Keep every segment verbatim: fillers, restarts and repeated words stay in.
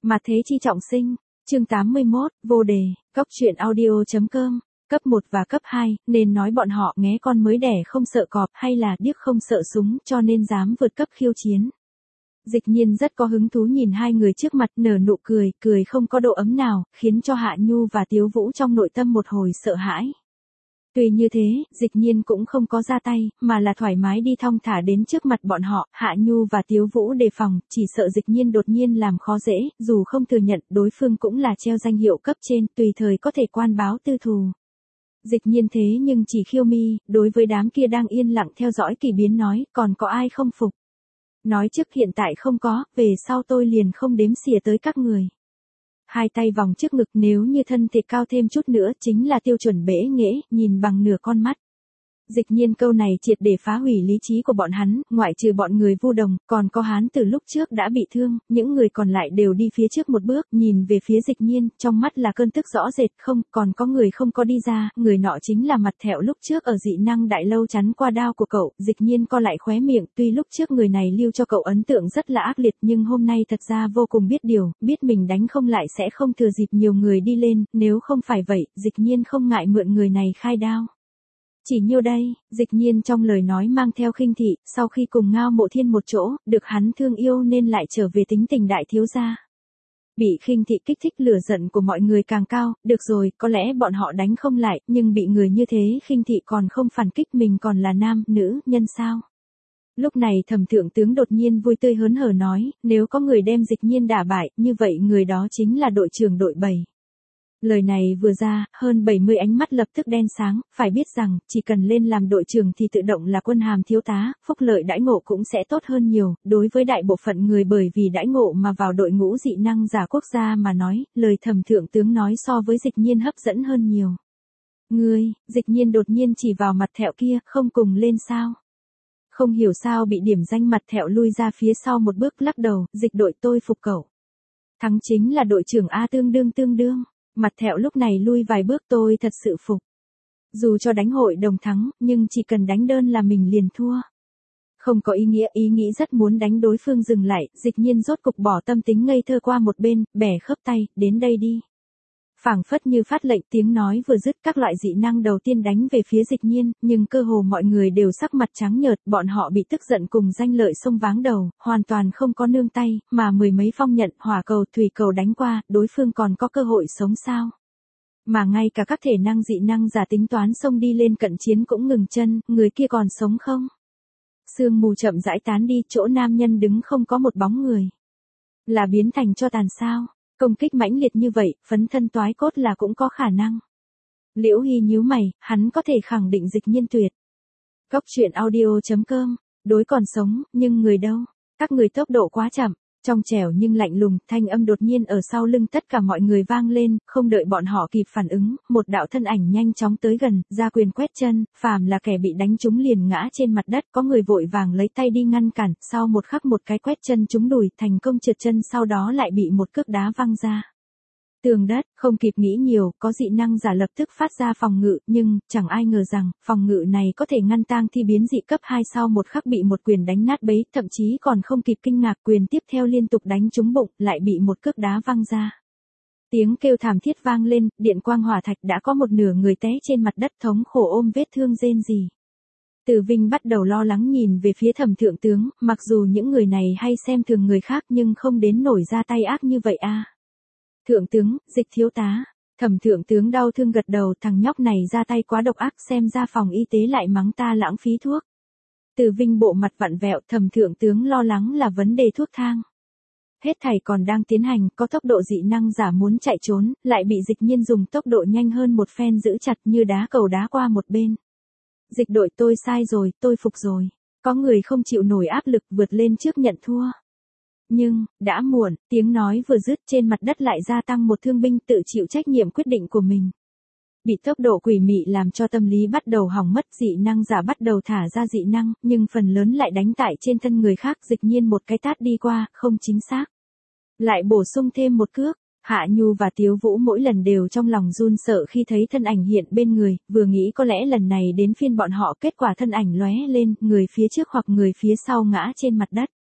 Mà thế chi trọng sinh, chương tám mươi mốt, vô đề, Cóc truyện audio.com, cấp một và cấp hai, nên nói bọn họ nghé con mới đẻ không sợ cọp hay là điếc không sợ súng cho nên dám vượt cấp khiêu chiến. Dịch Nhiên rất có hứng thú nhìn hai người trước mặt nở nụ cười, cười không có độ ấm nào, khiến cho Hạ Nhu và Tiếu Vũ trong nội tâm một hồi sợ hãi. Tuy như thế, Dịch Nhiên cũng không có ra tay, mà là thoải mái đi thong thả đến trước mặt bọn họ, Hạ Nhu và Tiếu Vũ đề phòng, chỉ sợ Dịch Nhiên đột nhiên làm khó dễ, dù không thừa nhận đối phương cũng là treo danh hiệu cấp trên, tùy thời có thể quan báo tư thù. Dịch Nhiên thế nhưng chỉ khiêu mi, đối với đám kia đang yên lặng theo dõi kỳ biến nói, còn có ai không phục. Nói trước hiện tại không có, về sau tôi liền không đếm xỉa tới các người. Hai tay vòng trước ngực, nếu như thân thể cao thêm chút nữa chính là tiêu chuẩn bể nghễ, nhìn bằng nửa con mắt. Dịch Nhiên câu này triệt để phá hủy lý trí của bọn hắn, ngoại trừ bọn người Vu Đồng, còn có Hán từ lúc trước đã bị thương, những người còn lại đều đi phía trước một bước, nhìn về phía Dịch Nhiên, trong mắt là cơn tức rõ rệt, không, còn có người không có đi ra, người nọ chính là Mặt Thẹo lúc trước ở dị năng đại lâu chắn qua đao của cậu. Dịch Nhiên co lại khóe miệng, tuy lúc trước người này lưu cho cậu ấn tượng rất là ác liệt nhưng hôm nay thật ra vô cùng biết điều, biết mình đánh không lại sẽ không thừa dịp nhiều người đi lên, nếu không phải vậy, Dịch Nhiên không ngại mượn người này khai đao. Chỉ nhiêu đây, Dịch Nhiên trong lời nói mang theo khinh thị, sau khi cùng Ngao Mộ Thiên một chỗ, được hắn thương yêu nên lại trở về tính tình đại thiếu gia. Bị khinh thị kích thích lửa giận của mọi người càng cao, được rồi, có lẽ bọn họ đánh không lại, nhưng bị người như thế khinh thị còn không phản kích mình còn là nam, nữ, nhân sao. Lúc này Thẩm Thượng Tướng đột nhiên vui tươi hớn hở nói, nếu có người đem Dịch Nhiên đả bại, như vậy người đó chính là đội trưởng đội bảy. Lời này vừa ra, hơn bảy mươi ánh mắt lập tức đen sáng, phải biết rằng, chỉ cần lên làm đội trưởng thì tự động là quân hàm thiếu tá, phúc lợi đãi ngộ cũng sẽ tốt hơn nhiều, đối với đại bộ phận người bởi vì đãi ngộ mà vào đội ngũ dị năng giả quốc gia mà nói, lời Thẩm Thượng Tướng nói so với Dịch Nhiên hấp dẫn hơn nhiều. Ngươi, Dịch Nhiên đột nhiên chỉ vào Mặt Thẹo kia, không cùng lên sao? Không hiểu sao bị điểm danh Mặt Thẹo lui ra phía sau một bước lắc đầu, Dịch đội tôi phục cậu. Thắng chính là đội trưởng A tương đương tương đương. Mặt Thẹo lúc này lui vài bước tôi thật sự phục. Dù cho đánh hội đồng thắng, nhưng chỉ cần đánh đơn là mình liền thua. Không có ý nghĩa, ý nghĩ rất muốn đánh đối phương dừng lại, Dịch Nhiên rốt cục bỏ tâm tính ngây thơ qua một bên, bẻ khớp tay, đến đây đi. Phảng phất như phát lệnh, tiếng nói vừa dứt, các loại dị năng đầu tiên đánh về phía Dịch Nhiên, nhưng cơ hồ mọi người đều sắc mặt trắng nhợt, bọn họ bị tức giận cùng danh lợi xông váng đầu, hoàn toàn không có nương tay, mà mười mấy phong nhận, hỏa cầu, thủy cầu đánh qua, đối phương còn có cơ hội sống sao? Mà ngay cả các thể năng dị năng giả tính toán xông đi lên cận chiến cũng ngừng chân, người kia còn sống không? Sương mù chậm rãi tán đi, chỗ nam nhân đứng không có một bóng người. Là biến thành cho tàn sao? Công kích mãnh liệt như vậy, phấn thân toái cốt là cũng có khả năng. Liễu Hy nhíu mày, hắn có thể khẳng định Dịch Nhiên tuyệt. Cóc truyện audio.com, đối còn sống, nhưng người đâu? Các người tốc độ quá chậm, trong trẻo nhưng lạnh lùng, thanh âm đột nhiên ở sau lưng tất cả mọi người vang lên, không đợi bọn họ kịp phản ứng, một đạo thân ảnh nhanh chóng tới gần, ra quyền quét chân, phàm là kẻ bị đánh trúng liền ngã trên mặt đất, có người vội vàng lấy tay đi ngăn cản, sau một khắc một cái quét chân trúng đùi, thành công trượt chân sau đó lại bị một cước đá văng ra. Tường đất, không kịp nghĩ nhiều, có dị năng giả lập tức phát ra phòng ngự, nhưng, chẳng ai ngờ rằng, phòng ngự này có thể ngăn tang thi biến dị cấp hai sau một khắc bị một quyền đánh nát bấy, thậm chí còn không kịp kinh ngạc quyền tiếp theo liên tục đánh trúng bụng, lại bị một cước đá văng ra. Tiếng kêu thảm thiết vang lên, điện quang hỏa thạch đã có một nửa người té trên mặt đất thống khổ ôm vết thương rên rỉ. Từ Vinh bắt đầu lo lắng nhìn về phía Thẩm Thượng Tướng, mặc dù những người này hay xem thường người khác nhưng không đến nổi ra tay ác như vậy a. Thượng tướng, Dịch thiếu tá. Thẩm Thượng Tướng đau thương gật đầu, thằng nhóc này ra tay quá độc ác, xem ra phòng y tế lại mắng ta lãng phí thuốc. Từ Vinh bộ mặt vặn vẹo, Thẩm Thượng Tướng lo lắng là vấn đề thuốc thang. Hết thảy còn đang tiến hành, có tốc độ dị năng giả muốn chạy trốn, lại bị Dịch Nhiên dùng tốc độ nhanh hơn một phen giữ chặt như đá cầu đá qua một bên. Dịch đội tôi sai rồi, tôi phục rồi. Có người không chịu nổi áp lực vượt lên trước nhận thua. Nhưng, đã muộn, tiếng nói vừa dứt trên mặt đất lại gia tăng một thương binh tự chịu trách nhiệm quyết định của mình. Bị tốc độ quỷ mị làm cho tâm lý bắt đầu hỏng mất, dị năng giả bắt đầu thả ra dị năng, nhưng phần lớn lại đánh tại trên thân người khác. Dịch Nhiên một cái tát đi qua, không chính xác. Lại bổ sung thêm một cước. Hạ Nhu và Tiếu Vũ mỗi lần đều trong lòng run sợ khi thấy thân ảnh hiện bên người, vừa nghĩ có lẽ lần này đến phiên bọn họ, kết quả thân ảnh lóe lên, người phía trước hoặc người phía sau ngã trên mặt đất.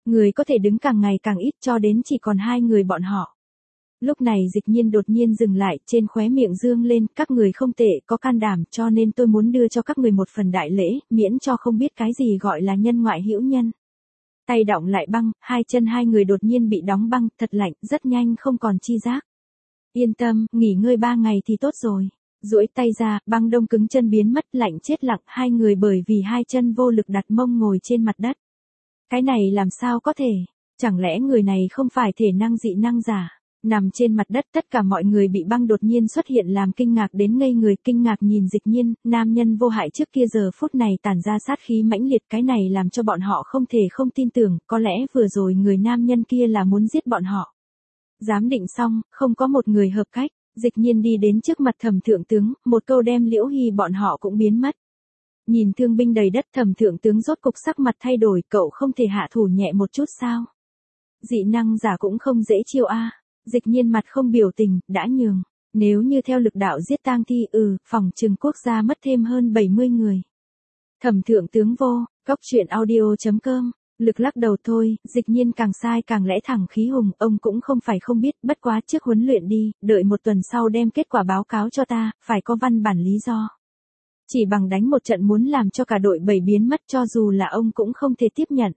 Người có thể đứng càng ngày càng ít cho đến chỉ còn hai người bọn họ. Lúc này Dịch Nhiên đột nhiên dừng lại, trên khóe miệng dương lên, các người không tệ, có can đảm, cho nên tôi muốn đưa cho các người một phần đại lễ, miễn cho không biết cái gì gọi là nhân ngoại hữu nhân. Tay đọng lại băng, hai chân hai người đột nhiên bị đóng băng, thật lạnh, rất nhanh không còn chi giác. Yên tâm, nghỉ ngơi ba ngày thì tốt rồi. Duỗi tay ra, băng đông cứng chân biến mất, lạnh chết lặng, hai người bởi vì hai chân vô lực đặt mông ngồi trên mặt đất. Cái này làm sao có thể? Chẳng lẽ người này không phải thể năng dị năng giả? Nằm trên mặt đất, tất cả mọi người bị băng đột nhiên xuất hiện làm kinh ngạc đến ngây người, kinh ngạc nhìn Dịch Nhiên, nam nhân vô hại trước kia giờ phút này tản ra sát khí mãnh liệt, cái này làm cho bọn họ không thể không tin tưởng, có lẽ vừa rồi người nam nhân kia là muốn giết bọn họ. Giám định xong, không có một người hợp cách, Dịch Nhiên đi đến trước mặt Thẩm thượng tướng, một câu đem Liễu Hy bọn họ cũng biến mất. Nhìn thương binh đầy đất, Thẩm thượng tướng rốt cục sắc mặt thay đổi, cậu không thể hạ thủ nhẹ một chút sao? Dị năng giả cũng không dễ chiêu a. À. Dịch Nhiên mặt không biểu tình, đã nhường. Nếu như theo lực đạo giết tang thi, ừ, phòng trừng quốc gia mất thêm hơn bảy mươi người. Thẩm thượng tướng vô, cóc truyện audio chấm com. Lực lắc đầu thôi, Dịch Nhiên càng sai càng lẽ thẳng khí hùng, ông cũng không phải không biết, bất quá trước huấn luyện đi, đợi một tuần sau đem kết quả báo cáo cho ta, phải có văn bản lý do. Chỉ bằng đánh một trận muốn làm cho cả đội bảy biến mất, cho dù là ông cũng không thể tiếp nhận.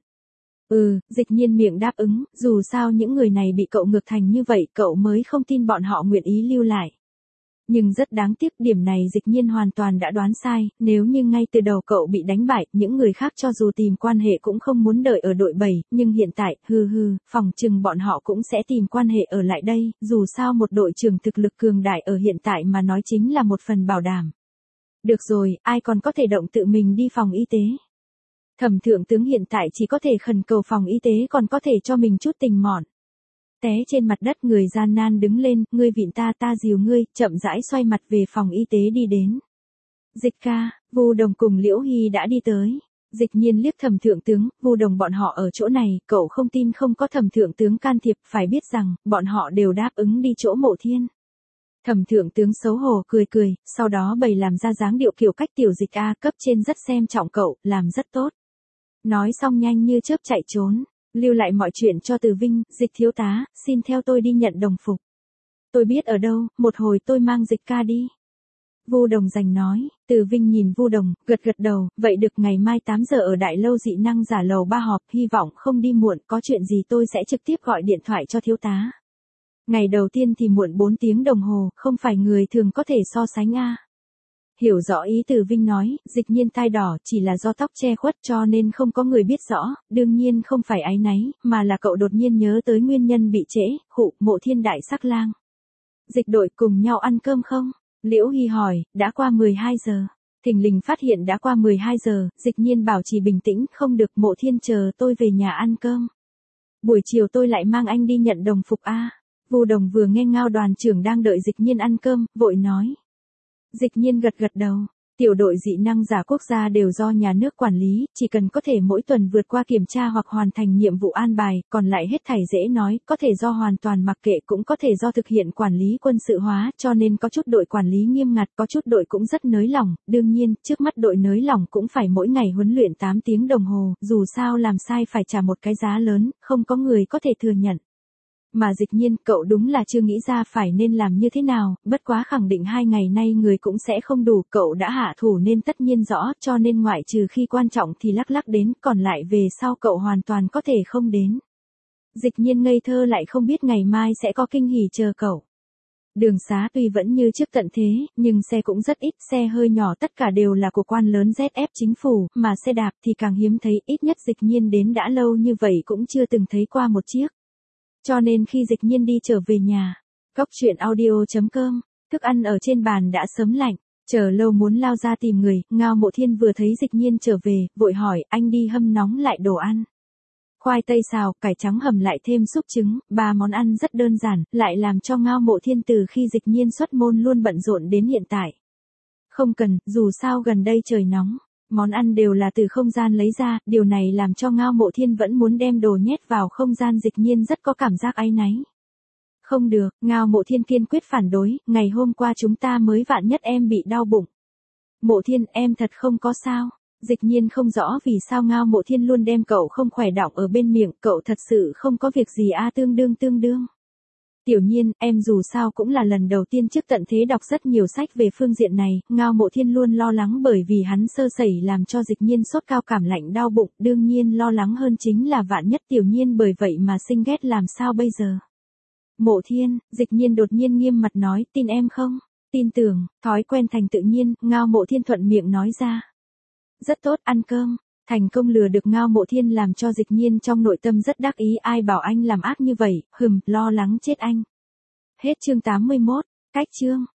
Ừ, Dịch Nhiên miệng đáp ứng, dù sao những người này bị cậu ngược thành như vậy, cậu mới không tin bọn họ nguyện ý lưu lại. Nhưng rất đáng tiếc, điểm này Dịch Nhiên hoàn toàn đã đoán sai, nếu như ngay từ đầu cậu bị đánh bại, những người khác cho dù tìm quan hệ cũng không muốn đợi ở đội bảy, nhưng hiện tại, hừ hừ, phòng chừng bọn họ cũng sẽ tìm quan hệ ở lại đây, dù sao một đội trưởng thực lực cường đại ở hiện tại mà nói chính là một phần bảo đảm. Được rồi, ai còn có thể động tự mình đi phòng y tế. Thẩm thượng tướng hiện tại chỉ có thể khẩn cầu phòng y tế còn có thể cho mình chút tình mọn. Té trên mặt đất, người gian nan đứng lên, ngươi vịn ta ta dìu ngươi, chậm rãi xoay mặt về phòng y tế đi đến. Dịch ca, Vu Đồng cùng Liễu Hy đã đi tới. Dịch Nhiên liếc Thẩm thượng tướng, Vu Đồng bọn họ ở chỗ này, cậu không tin không có Thẩm thượng tướng can thiệp, phải biết rằng, bọn họ đều đáp ứng đi chỗ Mộ Thiên. Thẩm thượng tướng xấu hổ cười cười, sau đó bày làm ra dáng điệu kiểu cách tiểu Dịch A, cấp trên rất xem trọng cậu, làm rất tốt. Nói xong nhanh như chớp chạy trốn, lưu lại mọi chuyện cho Từ Vinh, Dịch thiếu tá, xin theo tôi đi nhận đồng phục. Tôi biết ở đâu, một hồi tôi mang Dịch ca đi. Vu Đồng Dành nói, Từ Vinh nhìn Vu Đồng, gật gật đầu, vậy được, ngày mai tám giờ ở đại lâu dị năng giả lầu ba họp, hy vọng không đi muộn, có chuyện gì tôi sẽ trực tiếp gọi điện thoại cho thiếu tá. Ngày đầu tiên thì muộn bốn tiếng đồng hồ, không phải người thường có thể so sánh a. Hiểu rõ ý Từ Vinh nói, Dịch Nhiên tai đỏ, chỉ là do tóc che khuất cho nên không có người biết rõ, đương nhiên không phải áy náy, mà là cậu đột nhiên nhớ tới nguyên nhân bị trễ, khụ, Mộ Thiên đại sắc lang. Dịch đội cùng nhau ăn cơm không? Liễu Hy hỏi, đã qua mười hai giờ. Thình lình phát hiện đã qua mười hai giờ, Dịch Nhiên bảo trì bình tĩnh, không được, Mộ Thiên chờ tôi về nhà ăn cơm. Buổi chiều tôi lại mang anh đi nhận đồng phục a. Vu Đồng vừa nghe Ngao đoàn trưởng đang đợi Dịch Nhiên ăn cơm, vội nói. Dịch Nhiên gật gật đầu, tiểu đội dị năng giả quốc gia đều do nhà nước quản lý, chỉ cần có thể mỗi tuần vượt qua kiểm tra hoặc hoàn thành nhiệm vụ an bài, còn lại hết thảy dễ nói, có thể do hoàn toàn mặc kệ cũng có thể do thực hiện quản lý quân sự hóa, cho nên có chút đội quản lý nghiêm ngặt, có chút đội cũng rất nới lỏng, đương nhiên, trước mắt đội nới lỏng cũng phải mỗi ngày huấn luyện tám tiếng đồng hồ, dù sao làm sai phải trả một cái giá lớn, không có người có thể thừa nhận. Mà Dịch Nhiên, cậu đúng là chưa nghĩ ra phải nên làm như thế nào, bất quá khẳng định hai ngày nay người cũng sẽ không đủ, cậu đã hạ thủ nên tất nhiên rõ, cho nên ngoại trừ khi quan trọng thì lắc lắc đến, còn lại về sau cậu hoàn toàn có thể không đến. Dịch Nhiên ngây thơ lại không biết ngày mai sẽ có kinh hỉ chờ cậu. Đường xá tuy vẫn như trước tận thế, nhưng xe cũng rất ít, xe hơi nhỏ tất cả đều là của quan lớn Z F chính phủ, mà xe đạp thì càng hiếm thấy, ít nhất Dịch Nhiên đến đã lâu như vậy cũng chưa từng thấy qua một chiếc. Cho nên khi Dịch Nhiên đi trở về nhà, cóc truyện audio chấm com, thức ăn ở trên bàn đã sớm lạnh, chờ lâu muốn lao ra tìm người, Ngao Mộ Thiên vừa thấy Dịch Nhiên trở về, vội hỏi, anh đi hâm nóng lại đồ ăn. Khoai tây xào, cải trắng hầm lại thêm súp trứng, ba món ăn rất đơn giản, lại làm cho Ngao Mộ Thiên từ khi Dịch Nhiên xuất môn luôn bận rộn đến hiện tại. Không cần, dù sao gần đây trời nóng. Món ăn đều là từ không gian lấy ra, điều này làm cho Ngao Mộ Thiên vẫn muốn đem đồ nhét vào không gian. Dịch Nhiên rất có cảm giác áy náy. Không được, Ngao Mộ Thiên kiên quyết phản đối, ngày hôm qua chúng ta mới vạn nhất em bị đau bụng. Mộ Thiên, em thật không có sao. Dịch Nhiên không rõ vì sao Ngao Mộ Thiên luôn đem cậu không khỏe đọng ở bên miệng, cậu thật sự không có việc gì a tương đương tương đương. Tiểu Nhiên, em dù sao cũng là lần đầu tiên trước tận thế đọc rất nhiều sách về phương diện này, Ngao Mộ Thiên luôn lo lắng bởi vì hắn sơ sẩy làm cho Dịch Nhiên sốt cao cảm lạnh đau bụng, đương nhiên lo lắng hơn chính là vạn nhất Tiểu Nhiên bởi vậy mà sinh ghét làm sao bây giờ. Mộ Thiên, Dịch Nhiên đột nhiên nghiêm mặt nói, tin em không? Tin tưởng, thói quen thành tự nhiên, Ngao Mộ Thiên thuận miệng nói ra. Rất tốt, ăn cơm. Thành công lừa được Ngao Mộ Thiên làm cho Dịch Nhiên trong nội tâm rất đắc ý, ai bảo anh làm ác như vậy, hừm, lo lắng chết anh. Hết chương tám mươi mốt, cách chương.